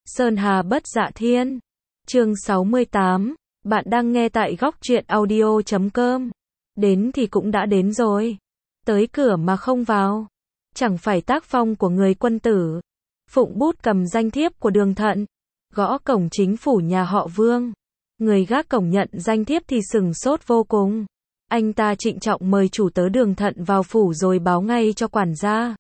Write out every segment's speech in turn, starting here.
Sơn Hà Bất Dạ Thiên. Chương 68. Bạn đang nghe tại góc truyện audio.com. Đến thì cũng đã đến rồi. Tới cửa mà không vào. Chẳng phải tác phong của người quân tử. Phụng bút cầm danh thiếp của Đường Thận. Gõ cổng chính phủ nhà họ Vương. Người gác cổng nhận danh thiếp thì sửng sốt vô cùng. Anh ta trịnh trọng mời chủ tớ Đường Thận vào phủ rồi báo ngay cho quản gia.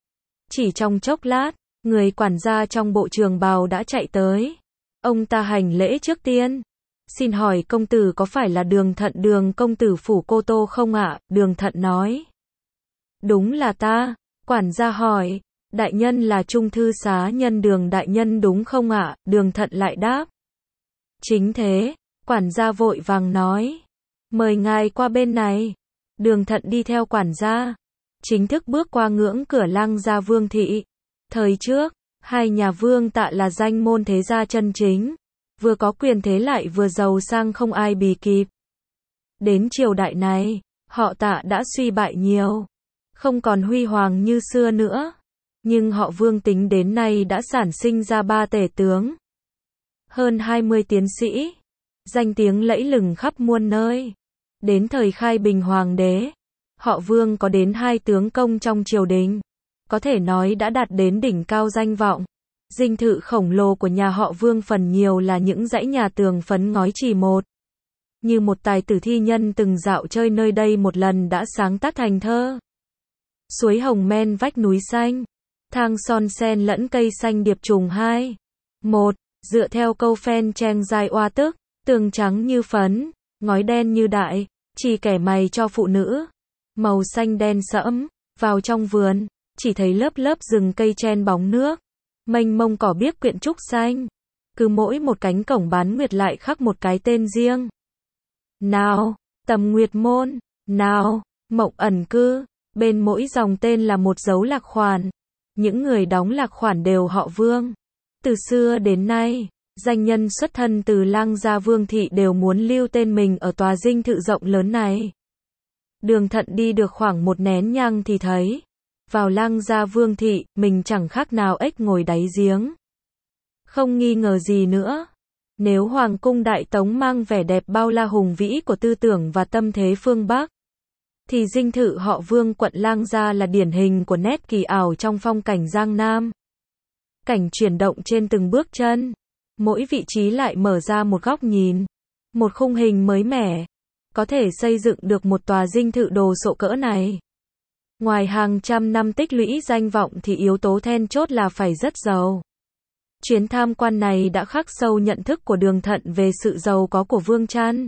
Chỉ trong chốc lát, người quản gia trong bộ trường bào đã chạy tới. Ông ta hành lễ trước tiên. Xin hỏi công tử có phải là Đường Thận Đường công tử phủ Cô Tô không ạ? Đường Thận nói. Đúng là ta. Quản gia hỏi. Đại nhân là trung thư xá nhân Đường đại nhân đúng không ạ? Đường Thận lại đáp. Chính thế. Quản gia vội vàng nói. Mời ngài qua bên này. Đường Thận đi theo quản gia. Chính thức bước qua ngưỡng cửa Lăng gia Vương thị. Thời trước, hai nhà Vương Tạ là danh môn thế gia chân chính. Vừa có quyền thế lại vừa giàu sang không ai bì kịp. Đến triều đại này, họ Tạ đã suy bại nhiều. Không còn huy hoàng như xưa nữa. Nhưng họ Vương tính đến nay đã sản sinh ra 3 tể tướng. Hơn 20 tiến sĩ. Danh tiếng lẫy lừng khắp muôn nơi. Đến thời Khai Bình Hoàng đế, họ Vương có đến 2 tướng công trong triều đình. Có thể nói đã đạt đến đỉnh cao danh vọng. Dinh thự khổng lồ của nhà họ Vương phần nhiều là những dãy nhà tường phấn ngói chỉ một. Như một tài tử thi nhân từng dạo chơi nơi đây một lần đã sáng tác thành thơ. Suối hồng men vách núi xanh. Thang son sen lẫn cây xanh điệp trùng 2. 1. Dựa theo câu phen cheng dài oa tức. Tường trắng như phấn. Ngói đen như đại. Chỉ kẻ mày cho phụ nữ. Màu xanh đen sẫm. Vào trong vườn. Chỉ thấy lớp lớp rừng cây chen bóng nước. Mênh mông cỏ biếc quyện trúc xanh. Cứ mỗi một cánh cổng bán nguyệt lại khắc một cái tên riêng. Nào, Tầm Nguyệt Môn. Nào, Mộng Ẩn Cư. Bên mỗi dòng tên là một dấu lạc khoản. Những người đóng lạc khoản đều họ Vương. Từ xưa đến nay, danh nhân xuất thân từ Lăng gia Vương thị đều muốn lưu tên mình ở tòa dinh thự rộng lớn này. Đường Thận đi được khoảng một nén nhang thì thấy. Vào Lăng gia Vương thị, mình chẳng khác nào ếch ngồi đáy giếng. Không nghi ngờ gì nữa. Nếu Hoàng cung Đại Tống mang vẻ đẹp bao la hùng vĩ của tư tưởng và tâm thế phương Bắc, thì dinh thự họ Vương quận Lăng gia là điển hình của nét kỳ ảo trong phong cảnh Giang Nam. Cảnh chuyển động trên từng bước chân. Mỗi vị trí lại mở ra một góc nhìn. Một khung hình mới mẻ. Có thể xây dựng được một tòa dinh thự đồ sộ cỡ này. Ngoài hàng trăm năm tích lũy danh vọng thì yếu tố then chốt là phải rất giàu. Chuyến tham quan này đã khắc sâu nhận thức của Đường Thận về sự giàu có của Vương Trăn.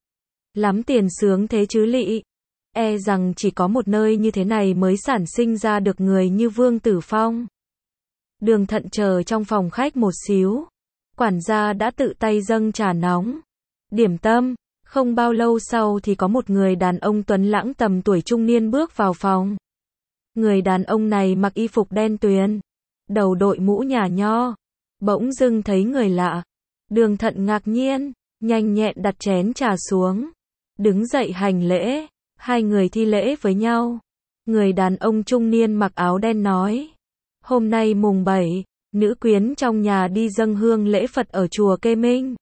Lắm tiền sướng thế chứ lị. E rằng chỉ có một nơi như thế này mới sản sinh ra được người như Vương Tử Phong. Đường Thận chờ trong phòng khách một xíu. Quản gia đã tự tay dâng trà nóng. Điểm tâm. Không bao lâu sau thì có một người đàn ông tuấn lãng tầm tuổi trung niên bước vào phòng. Người đàn ông này mặc y phục đen tuyền. Đầu đội mũ nhà nho. Bỗng dưng thấy người lạ. Đường Thận ngạc nhiên. Nhanh nhẹn đặt chén trà xuống. Đứng dậy hành lễ. Hai người thi lễ với nhau. Người đàn ông trung niên mặc áo đen nói. Hôm nay mùng 7, nữ quyến trong nhà đi dâng hương lễ Phật ở chùa Kê Minh.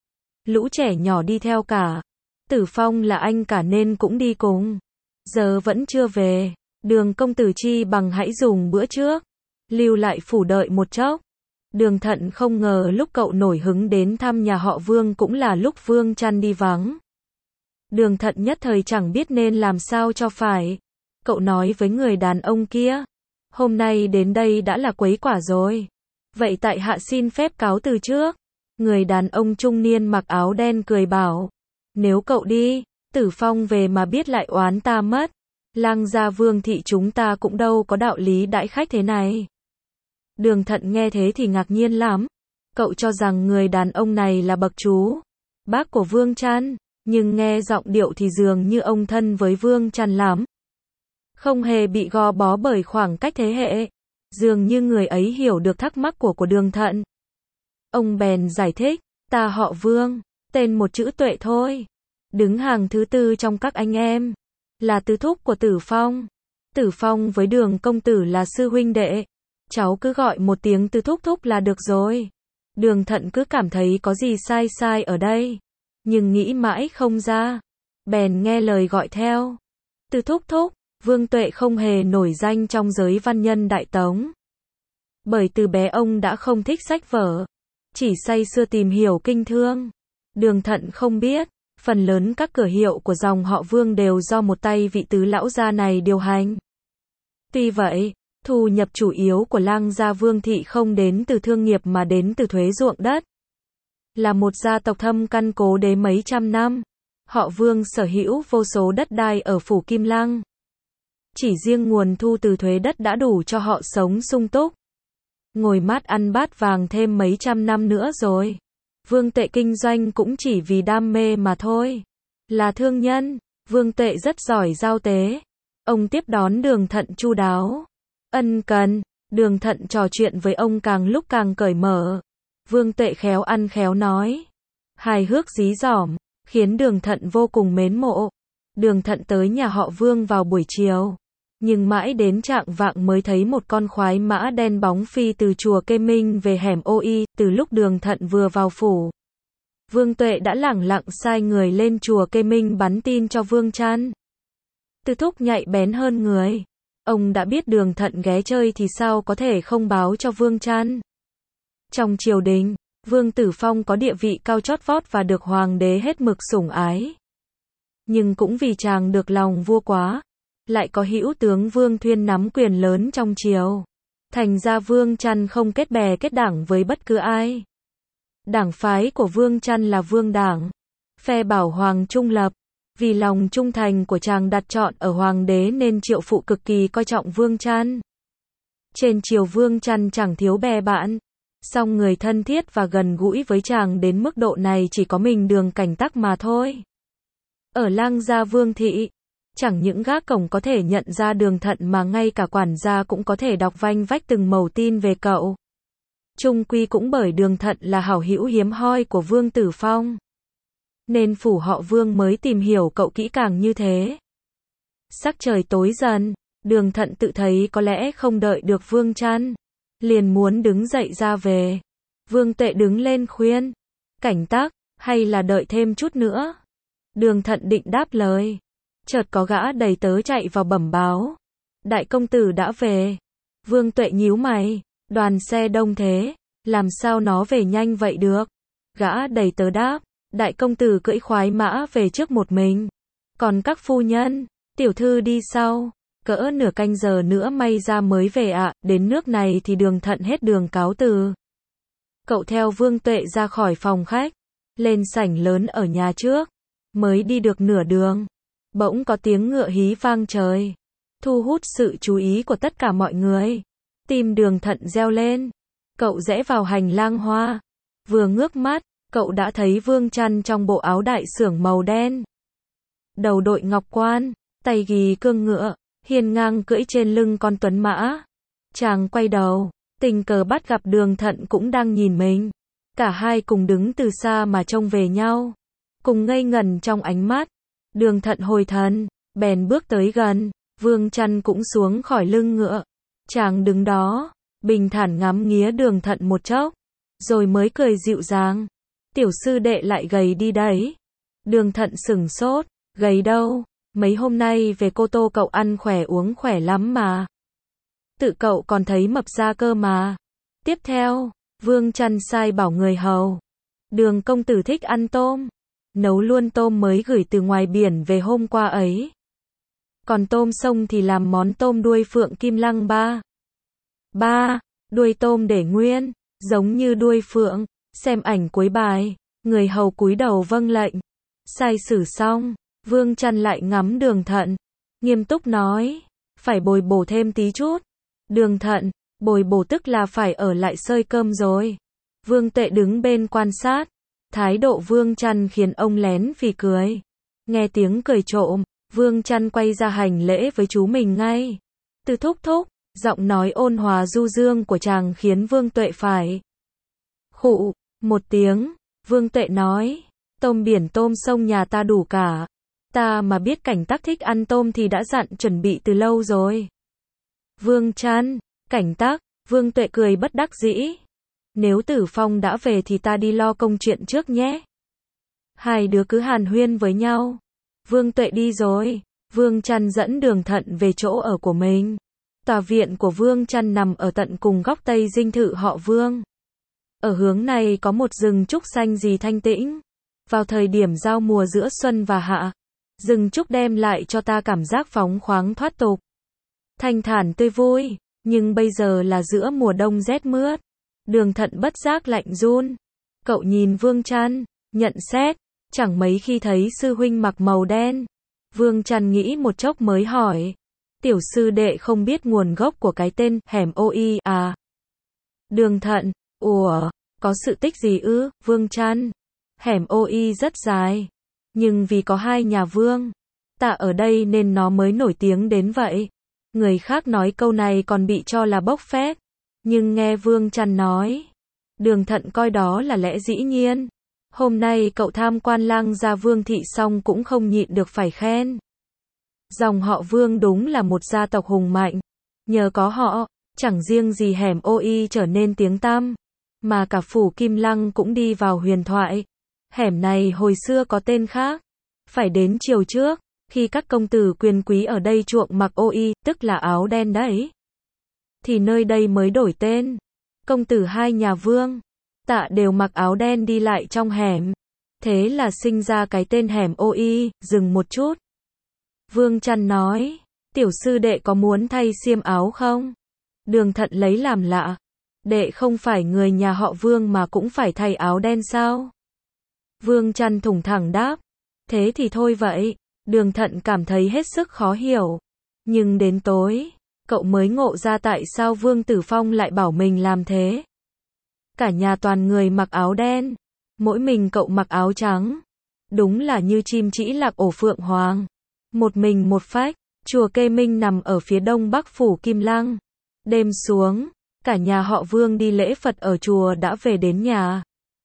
Lũ trẻ nhỏ đi theo cả. Tử Phong là anh cả nên cũng đi cùng. Giờ vẫn chưa về. Đường công tử chi bằng hãy dùng bữa trước. Lưu lại phủ đợi một chốc. Đường Thận không ngờ lúc cậu nổi hứng đến thăm nhà họ Vương cũng là lúc Vương Trăn đi vắng. Đường Thận nhất thời chẳng biết nên làm sao cho phải. Cậu nói với người đàn ông kia. Hôm nay đến đây đã là quấy quả rồi. Vậy tại hạ xin phép cáo từ trước. Người đàn ông trung niên mặc áo đen cười bảo. Nếu cậu đi, Tử Phong về mà biết lại oán ta mất. Lăng gia Vương thị chúng ta cũng đâu có đạo lý đãi khách thế này. Đường Thận nghe thế thì ngạc nhiên lắm. Cậu cho rằng người đàn ông này là bậc chú bác của Vương Trăn. Nhưng nghe giọng điệu thì dường như ông thân với Vương Trăn lắm. Không hề bị gò bó bởi khoảng cách thế hệ. Dường như người ấy hiểu được thắc mắc của Đường Thận. Ông bèn giải thích. Ta họ Vương. Tên một chữ Tuệ thôi. Đứng hàng thứ 4 trong các anh em. Là tứ thúc của Tử Phong. Tử Phong với Đường công tử là sư huynh đệ. Cháu cứ gọi một tiếng tứ thúc thúc là được rồi. Đường Thận cứ cảm thấy có gì sai sai ở đây, nhưng nghĩ mãi không ra, bèn nghe lời gọi theo. Từ thúc thúc. Vương Tuệ không hề nổi danh trong giới văn nhân Đại Tống. Bởi từ bé ông đã không thích sách vở, chỉ say sưa tìm hiểu kinh thương. Đường Thận không biết, phần lớn các cửa hiệu của dòng họ Vương đều do một tay vị tứ lão gia này điều hành. Tuy vậy, thu nhập chủ yếu của Lang gia Vương thị không đến từ thương nghiệp mà đến từ thuế ruộng đất. Là một gia tộc thâm căn cố đế mấy trăm năm, họ Vương sở hữu vô số đất đai ở phủ Kim Lăng. Chỉ riêng nguồn thu từ thuế đất đã đủ cho họ sống sung túc, ngồi mát ăn bát vàng thêm mấy trăm năm nữa rồi. Vương Tuệ kinh doanh cũng chỉ vì đam mê mà thôi. Là thương nhân, Vương Tuệ rất giỏi giao tế. Ông tiếp đón Đường Thận chu đáo, ân cần. Đường Thận trò chuyện với ông càng lúc càng cởi mở. Vương Tuệ khéo ăn khéo nói, hài hước dí dỏm, khiến Đường Thận vô cùng mến mộ. Đường Thận tới nhà họ Vương vào buổi chiều, nhưng mãi đến chạng vạng mới thấy một con khoái mã đen bóng phi từ chùa Kê Minh về hẻm Ô Y. Từ lúc Đường Thận vừa vào phủ, Vương Tuệ đã lẳng lặng sai người lên chùa Kê Minh bắn tin cho Vương Trăn. Từ thúc nhạy bén hơn người, ông đã biết Đường Thận ghé chơi thì sao có thể không báo cho Vương Trăn. Trong triều đình, Vương Tử Phong có địa vị cao chót vót và được hoàng đế hết mực sủng ái. Nhưng cũng vì chàng được lòng vua quá, lại có hữu tướng Vương Thuyên nắm quyền lớn trong triều. Thành ra Vương Trăn không kết bè kết đảng với bất cứ ai. Đảng phái của Vương Trăn là Vương Đảng, phe bảo hoàng trung lập. Vì lòng trung thành của chàng đặt trọn ở hoàng đế nên Triệu Phụ cực kỳ coi trọng Vương Trăn. Trên triều Vương Trăn chẳng thiếu bè bạn, song người thân thiết và gần gũi với chàng đến mức độ này chỉ có mình Đường Cảnh Tắc mà thôi. Ở Lang gia Vương thị, chẳng những gác cổng có thể nhận ra Đường Thận mà ngay cả quản gia cũng có thể đọc vanh vách từng mẩu tin về cậu. Chung quy cũng bởi Đường Thận là hảo hữu hiếm hoi của Vương Tử Phong, nên phủ họ Vương mới tìm hiểu cậu kỹ càng như thế. Sắc trời tối dần, Đường Thận tự thấy có lẽ không đợi được Vương Trăn, liền muốn đứng dậy ra về. Vương Tuệ đứng lên khuyên, Cảnh Tắc, hay là đợi thêm chút nữa. Đường Thận định đáp lời, chợt có gã đầy tớ chạy vào bẩm báo, đại công tử đã về. Vương Tuệ nhíu mày, đoàn xe đông thế, làm sao nó về nhanh vậy được? Gã đầy tớ đáp, đại công tử cưỡi khoái mã về trước một mình, còn các phu nhân, tiểu thư đi sau. Cỡ nửa canh giờ nữa may ra mới về ạ. Đến nước này thì Đường Thận hết đường cáo từ. Cậu theo Vương Tuệ ra khỏi phòng khách, lên sảnh lớn ở nhà trước, mới đi được nửa đường, bỗng có tiếng ngựa hí vang trời, thu hút sự chú ý của tất cả mọi người. Tim Đường Thận reo lên, cậu rẽ vào hành lang hoa, vừa ngước mắt, cậu đã thấy Vương Trăn trong bộ áo đại xưởng màu đen, đầu đội ngọc quan, tay ghi cương ngựa, hiên ngang cưỡi trên lưng con tuấn mã. Chàng quay đầu, tình cờ bắt gặp Đường Thận cũng đang nhìn mình. Cả hai cùng đứng từ xa mà trông về nhau, cùng ngây ngẩn trong ánh mắt. Đường Thận hồi thần, bèn bước tới gần. Vương Trăn cũng xuống khỏi lưng ngựa. Chàng đứng đó, bình thản ngắm nghía Đường Thận một chốc, rồi mới cười dịu dàng. Tiểu sư đệ lại gầy đi đấy. Đường Thận sửng sốt, gầy đâu? Mấy hôm nay về Cô Tô cậu ăn khỏe uống khỏe lắm mà. Tự cậu còn thấy mập ra cơ mà. Tiếp theo, Vương Trăn sai bảo người hầu. Đường công tử thích ăn tôm, nấu luôn tôm mới gửi từ ngoài biển về hôm qua ấy. Còn tôm sông thì làm món tôm đuôi phượng Kim Lăng ba. Đuôi tôm để nguyên, giống như đuôi phượng. Xem ảnh cuối bài. Người hầu cúi đầu vâng lệnh. Sai sử xong, Vương Trăn lại ngắm Đường Thận, nghiêm túc nói, phải bồi bổ thêm tí chút. Đường Thận, bồi bổ tức là phải ở lại xơi cơm rồi. Vương Tuệ đứng bên quan sát, thái độ Vương Trăn khiến ông lén phì cười. Nghe tiếng cười trộm, Vương Trăn quay ra hành lễ với chú mình ngay. Từ thúc thúc, giọng nói ôn hòa du dương của chàng khiến Vương Tuệ phải khụ một tiếng. Vương Tuệ nói, tôm biển tôm sông nhà ta đủ cả. Ta mà biết Cảnh Tắc thích ăn tôm thì đã dặn chuẩn bị từ lâu rồi. Vương Trăn, Cảnh Tắc, Vương Tuệ cười bất đắc dĩ. Nếu Tử Phong đã về thì ta đi lo công chuyện trước nhé. Hai đứa cứ hàn huyên với nhau. Vương Tuệ đi rồi. Vương Trăn dẫn Đường Thận về chỗ ở của mình. Tòa viện của Vương Trăn nằm ở tận cùng góc tây dinh thự họ Vương. Ở hướng này có một rừng trúc xanh gì thanh tĩnh. Vào thời điểm giao mùa giữa xuân và hạ, rừng trúc đem lại cho ta cảm giác phóng khoáng thoát tục, thanh thản tươi vui. Nhưng bây giờ là giữa mùa đông rét mướt. Đường Thận bất giác lạnh run. Cậu nhìn Vương Trăn, nhận xét, chẳng mấy khi thấy sư huynh mặc màu đen. Vương Trăn nghĩ một chốc mới hỏi, tiểu sư đệ không biết nguồn gốc của cái tên hẻm OI à? Đường Thận, ủa, có sự tích gì ư? Vương Trăn, hẻm OI rất dài, nhưng vì có hai nhà Vương ta ở đây nên nó mới nổi tiếng đến vậy. Người khác nói câu này còn bị cho là bốc phét, nhưng nghe Vương Trăn nói, Đường Thận coi đó là lẽ dĩ nhiên. Hôm nay cậu tham quan Lang gia Vương thị xong cũng không nhịn được phải khen. Dòng họ Vương đúng là một gia tộc hùng mạnh. Nhờ có họ, chẳng riêng gì hẻm OI trở nên tiếng tăm, mà cả phủ Kim Lăng cũng đi vào huyền thoại. Hẻm này hồi xưa có tên khác. Phải đến chiều trước, khi các công tử quyền quý ở đây chuộng mặc OI, tức là áo đen đấy, thì nơi đây mới đổi tên. Công tử hai nhà Vương Tạ đều mặc áo đen đi lại trong hẻm. Thế là sinh ra cái tên hẻm OI. Dừng một chút, Vương Trăn nói, tiểu sư đệ có muốn thay xiêm áo không? Đường Thận lấy làm lạ. Đệ không phải người nhà họ Vương mà cũng phải thay áo đen sao? Vương Trăn thủng thẳng đáp, thế thì thôi vậy. Đường Thận cảm thấy hết sức khó hiểu. Nhưng đến tối, cậu mới ngộ ra tại sao Vương Tử Phong lại bảo mình làm thế. Cả nhà toàn người mặc áo đen, mỗi mình cậu mặc áo trắng. Đúng là như chim trĩ lạc ổ phượng hoàng. Một mình một phách. Chùa Kê Minh nằm ở phía đông bắc phủ Kim Lăng. Đêm xuống, cả nhà họ Vương đi lễ Phật ở chùa đã về đến nhà.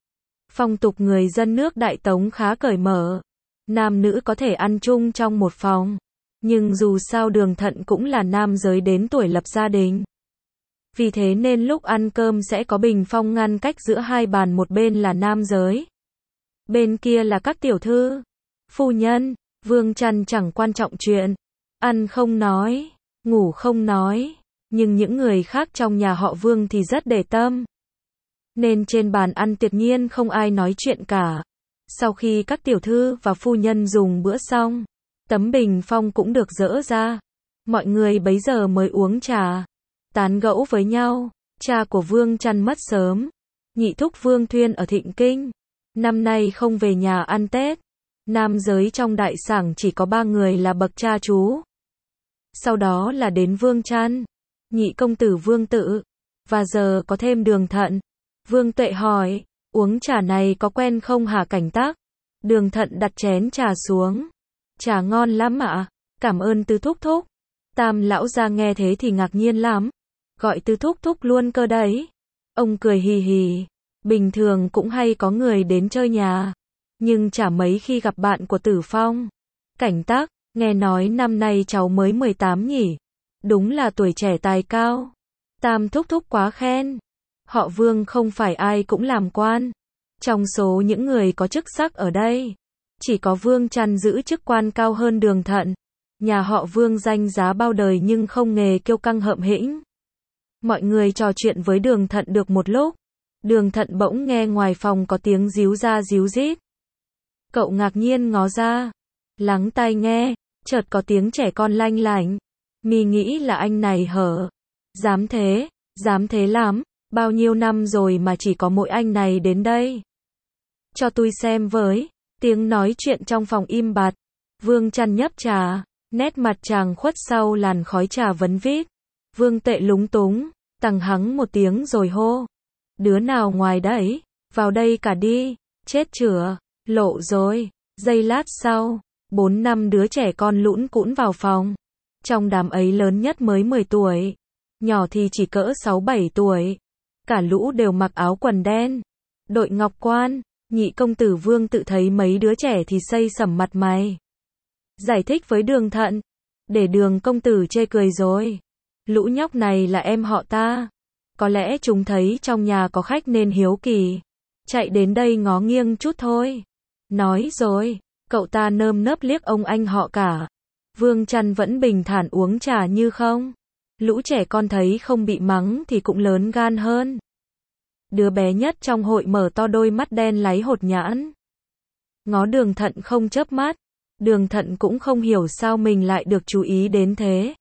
Phong tục người dân nước Đại Tống khá cởi mở. Nam nữ có thể ăn chung trong một phòng. Nhưng dù sao Đường Thận cũng là nam giới đến tuổi lập gia đình. Vì thế nên lúc ăn cơm sẽ có bình phong ngăn cách giữa hai bàn, một bên là nam giới, bên kia là các tiểu thư, phu nhân. Vương Trăn chẳng quan trọng chuyện ăn không nói, ngủ không nói, nhưng những người khác trong nhà họ Vương thì rất để tâm. Nên trên bàn ăn tuyệt nhiên không ai nói chuyện cả. Sau khi các tiểu thư và phu nhân dùng bữa xong, tấm bình phong cũng được dỡ ra. Mọi người bấy giờ mới uống trà, tán gẫu với nhau. Cha của Vương Trăn mất sớm, nhị thúc Vương Thuyên ở Thịnh Kinh, năm nay không về nhà ăn Tết. Nam giới trong đại sảnh chỉ có 3 người là bậc cha chú. Sau đó là đến Vương Trăn, nhị công tử Vương Tự, và giờ có thêm Đường Thận. Vương Tuệ hỏi, uống trà này có quen không hả Cảnh Tác? Đường Thận đặt chén trà xuống. Trà ngon lắm ạ, cảm ơn Tư thúc thúc. Tam lão gia nghe thế thì ngạc nhiên lắm. Gọi Tư thúc thúc luôn cơ đấy. Ông cười hì hì. Bình thường cũng hay có người đến chơi nhà, nhưng chả mấy khi gặp bạn của Tử Phong. Cảnh Tác, nghe nói năm nay cháu mới 18 nhỉ? Đúng là tuổi trẻ tài cao. Tam thúc thúc quá khen. Họ Vương không phải ai cũng làm quan. Trong số những người có chức sắc ở đây, chỉ có Vương Trăn giữ chức quan cao hơn Đường Thận. Nhà họ Vương danh giá bao đời nhưng không nghề kiêu căng hợm hĩnh. Mọi người trò chuyện với Đường Thận được một lúc. Đường Thận bỗng nghe ngoài phòng có tiếng ríu ra ríu rít. Cậu ngạc nhiên ngó ra, lắng tai nghe, chợt có tiếng trẻ con lanh lảnh. Mi nghĩ là anh này hở. Dám thế lắm, bao nhiêu năm rồi mà chỉ có mỗi anh này đến đây. Cho tôi xem với. Tiếng nói chuyện trong phòng im bặt. Vương Trăn nhấp trà, nét mặt chàng khuất sau làn khói trà vấn vít. Vương Tệ lúng túng, tằng hắng một tiếng rồi hô. Đứa nào ngoài đấy, vào đây cả đi. Chết chửa, lộ rồi. Giây lát sau, 4-5 đứa trẻ con lũn cũn vào phòng. Trong đám ấy lớn nhất mới 10 tuổi, nhỏ thì chỉ cỡ 6-7 tuổi. Cả lũ đều mặc áo quần đen, đội ngọc quan. Nhị công tử Vương Tự thấy mấy đứa trẻ thì xây sẩm mặt mày. Giải thích với Đường Thận, để Đường công tử chê cười rồi. Lũ nhóc này là em họ ta. Có lẽ chúng thấy trong nhà có khách nên hiếu kỳ. Chạy đến đây ngó nghiêng chút thôi. Nói rồi, cậu ta nơm nớp liếc ông anh họ cả. Vương Trăn vẫn bình thản uống trà như không. Lũ trẻ con thấy không bị mắng thì cũng lớn gan hơn. Đứa bé nhất trong hội mở to đôi mắt đen láy hột nhãn. Ngó Đường Thận không chớp mắt. Đường Thận cũng không hiểu sao mình lại được chú ý đến thế.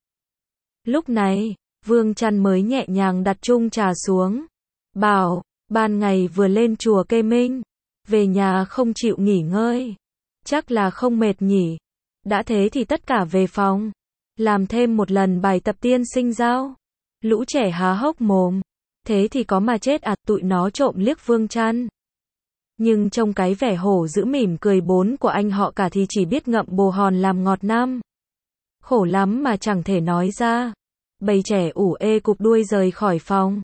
Lúc này, Vương Trăn mới nhẹ nhàng đặt chung trà xuống. Bảo, ban ngày vừa lên chùa Kê Minh. Về nhà không chịu nghỉ ngơi. Chắc là không mệt nhỉ. Đã thế thì tất cả về phòng. Làm thêm một lần bài tập tiên sinh giao. Lũ trẻ há hốc mồm. Thế thì có mà chết à, tụi nó trộm liếc Vương Trăn. Nhưng trông cái vẻ hổ dữ mỉm cười bốn của anh họ cả thì chỉ biết ngậm bồ hòn làm ngọt năm. Khổ lắm mà chẳng thể nói ra. Bầy trẻ ủ ê cụp đuôi rời khỏi phòng.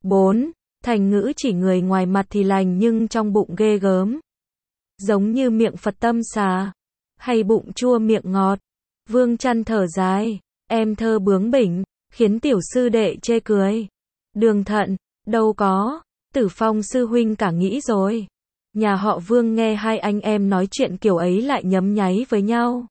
4. Thành ngữ chỉ người ngoài mặt thì lành nhưng trong bụng ghê gớm. Giống như miệng Phật tâm xà. Hay bụng chua miệng ngọt. Vương Trăn thở dài. Em thơ bướng bỉnh. Khiến tiểu sư đệ chê cười. Đường Thận. Đâu có. Tử Phong sư huynh cả nghĩ rồi. Nhà họ Vương nghe hai anh em nói chuyện kiểu ấy lại nhấm nháy với nhau.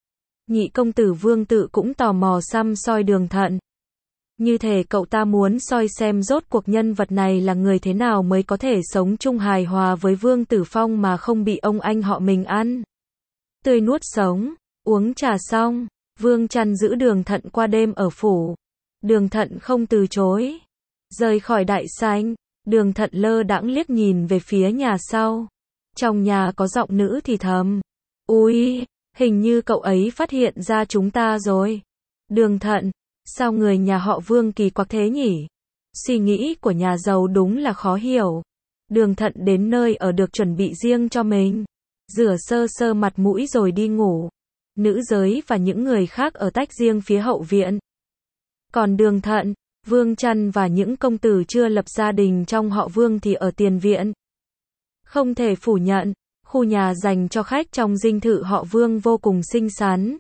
Nhị công tử Vương Tự cũng tò mò xăm soi Đường Thận. Như thể cậu ta muốn soi xem rốt cuộc nhân vật này là người thế nào mới có thể sống chung hài hòa với Vương Tử Phong mà không bị ông anh họ mình ăn tươi nuốt sống. Uống trà xong, Vương Trăn giữ Đường Thận qua đêm ở phủ. Đường Thận không từ chối. Rời khỏi đại sảnh, Đường Thận lơ đãng liếc nhìn về phía nhà sau. Trong nhà có giọng nữ thì thầm. Ui, hình như cậu ấy phát hiện ra chúng ta rồi. Đường Thận, sao người nhà họ Vương kỳ quặc thế nhỉ? Suy nghĩ của nhà giàu đúng là khó hiểu. Đường Thận đến nơi ở được chuẩn bị riêng cho mình. Rửa sơ sơ mặt mũi rồi đi ngủ. Nữ giới và những người khác ở tách riêng phía hậu viện. Còn Đường Thận, Vương Trăn và những công tử chưa lập gia đình trong họ Vương thì ở tiền viện. Không thể phủ nhận, khu nhà dành cho khách trong dinh thự họ Vương vô cùng xinh xắn.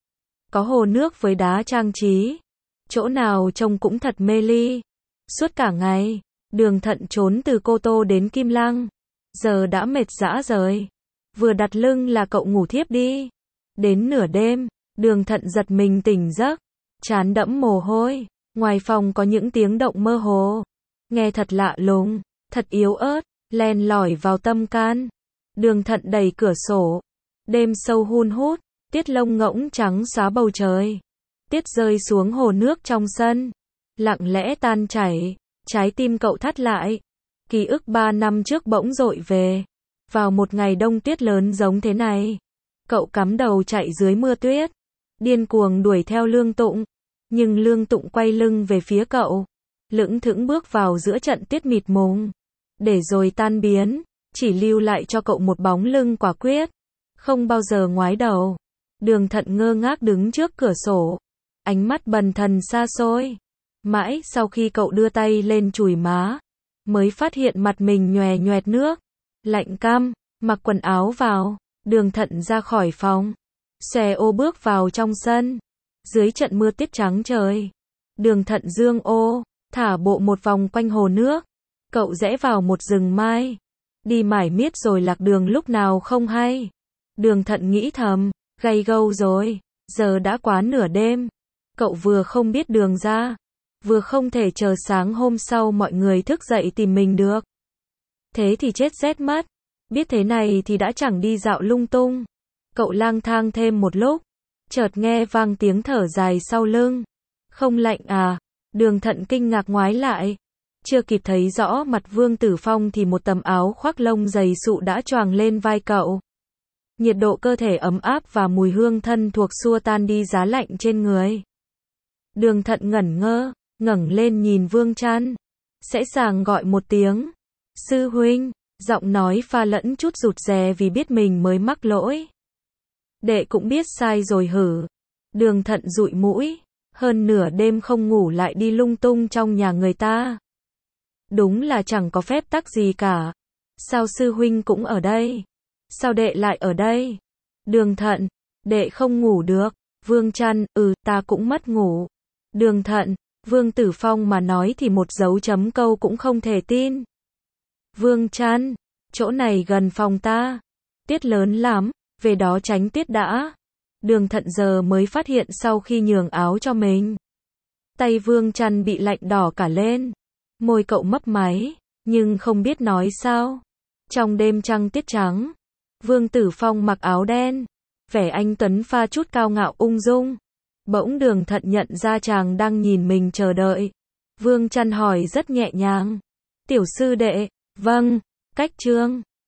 Có hồ nước với đá trang trí. Chỗ nào trông cũng thật mê ly. Suốt cả ngày, Đường Thận trốn từ Cô Tô đến Kim Lăng. Giờ đã mệt rã rời. Vừa đặt lưng là cậu ngủ thiếp đi. Đến nửa đêm, Đường Thận giật mình tỉnh giấc. Trán đẫm mồ hôi. Ngoài phòng có những tiếng động mơ hồ. Nghe thật lạ lùng, thật yếu ớt, len lỏi vào tâm can. Đường Thận đẩy cửa sổ. Đêm sâu hun hút, tiết lông ngỗng trắng xóa bầu trời. Tiết rơi xuống hồ nước trong sân. Lặng lẽ tan chảy. Trái tim cậu thắt lại. Ký ức 3 năm trước bỗng dội về. Vào một ngày đông tuyết lớn giống thế này. Cậu cắm đầu chạy dưới mưa tuyết. Điên cuồng đuổi theo Lương Tụng. Nhưng Lương Tụng quay lưng về phía cậu. Lững thững bước vào giữa trận tuyết mịt mùng. Để rồi tan biến. Chỉ lưu lại cho cậu một bóng lưng quả quyết. Không bao giờ ngoái đầu. Đường Thận ngơ ngác đứng trước cửa sổ. Ánh mắt bần thần xa xôi. Mãi sau khi cậu đưa tay lên chùi má. Mới phát hiện mặt mình nhòe nhoẹt nước. Lạnh căm, mặc quần áo vào. Đường Thận ra khỏi phòng. Xòe ô bước vào trong sân. Dưới trận mưa tiết trắng trời. Đường Thận dương ô. Thả bộ một vòng quanh hồ nước. Cậu rẽ vào một rừng mai. Đi mải miết rồi lạc đường lúc nào không hay. Đường Thận nghĩ thầm. Gay gâu rồi. Giờ đã quá nửa đêm. Cậu vừa không biết đường ra. Vừa không thể chờ sáng hôm sau mọi người thức dậy tìm mình được. Thế thì chết rét mất. Biết thế này thì đã chẳng đi dạo lung tung. Cậu lang thang thêm một lúc. Chợt nghe vang tiếng thở dài sau lưng. Không lạnh à? Đường Thận kinh ngạc ngoái lại. Chưa kịp thấy rõ mặt Vương Tử Phong thì một tấm áo khoác lông dày sụ đã choàng lên vai cậu. Nhiệt độ cơ thể ấm áp và mùi hương thân thuộc xua tan đi giá lạnh trên người. Đường Thận ngẩn ngơ, ngẩng lên nhìn Vương Trăn. Sẽ sàng gọi một tiếng. Sư huynh, giọng nói pha lẫn chút rụt rè vì biết mình mới mắc lỗi. Đệ cũng biết sai rồi hử. Đường Thận dụi mũi. Hơn nửa đêm không ngủ lại đi lung tung trong nhà người ta. Đúng là chẳng có phép tắc gì cả. Sao sư huynh cũng ở đây? Sao đệ lại ở đây? Đường Thận, đệ không ngủ được. Vương Trăn, ta cũng mất ngủ. Đường Thận, Vương Tử Phong mà nói thì một dấu chấm câu cũng không thể tin. Vương Trăn, chỗ này gần phòng ta. Tiết lớn lắm, về đó tránh tiết đã. Đường Thận giờ mới phát hiện sau khi nhường áo cho mình. Tay Vương Trăn bị lạnh đỏ cả lên. Môi cậu mấp máy, nhưng không biết nói sao. Trong đêm trăng tiết trắng, Vương Tử Phong mặc áo đen, vẻ anh tuấn pha chút cao ngạo ung dung. Bỗng Đường Thận nhận ra chàng đang nhìn mình chờ đợi. Vương Trăn hỏi rất nhẹ nhàng. Tiểu sư đệ, vâng, cách trương.